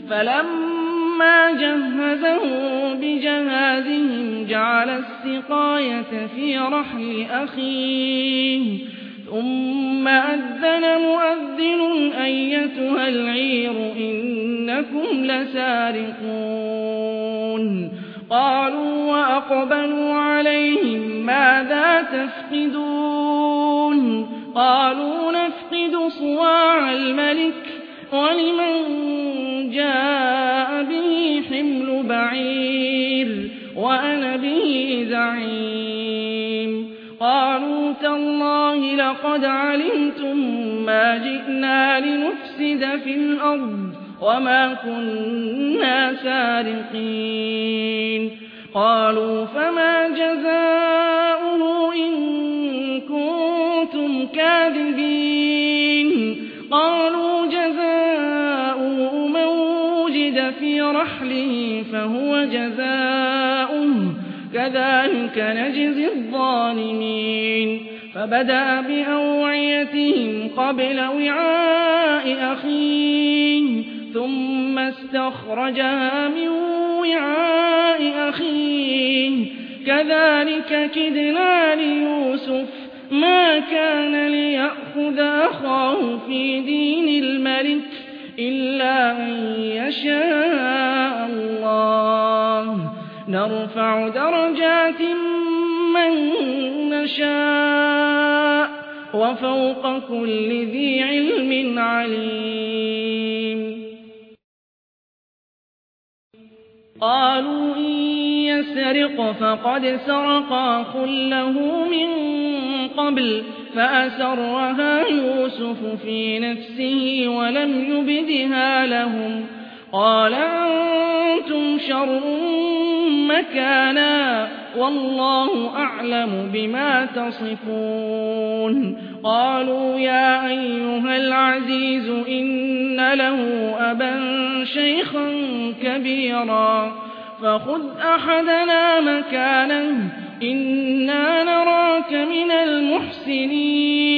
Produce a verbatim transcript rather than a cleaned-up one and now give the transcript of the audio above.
فلما جهزهم بجهازهم جعل السقاية في رحل أخيه ثم أذن مؤذن أيتها العير إنكم لسارقون قالوا وأقبلوا عليهم ماذا تفقدون قالوا نفقد صواع الملك ولمن جاء به حمل بعير وأنا به زعيم قالوا تالله لقد علمتم ما جئنا لنفسد في الأرض وما كنا سارقين قالوا فما جزاؤه إن كنتم كاذبين قالوا جزاؤه من وجد في رحله فهو جزاؤه كذلك نجزي الظالمين فبدأ بأوعيتهم قبل وعاء أخيه ثم استخرجها من وعاء أخيه كذلك كدنا ليوسف ما كان ليأخذ أخاه في دين الملك إلا أن يشاء الله نرفع درجات من نشاء وفوق كل ذي علم عليم قالوا إن يسرق فقد سرق أخ له من قبل فأسرها يوسف في نفسه ولم يبدها لهم قال أنتم شر مكانا والله أعلم بما تصفون قالوا يا أيها العزيز إن له أبا شيخا كبيرا فخذ أحدنا مكانه إنا نراك من المحسنين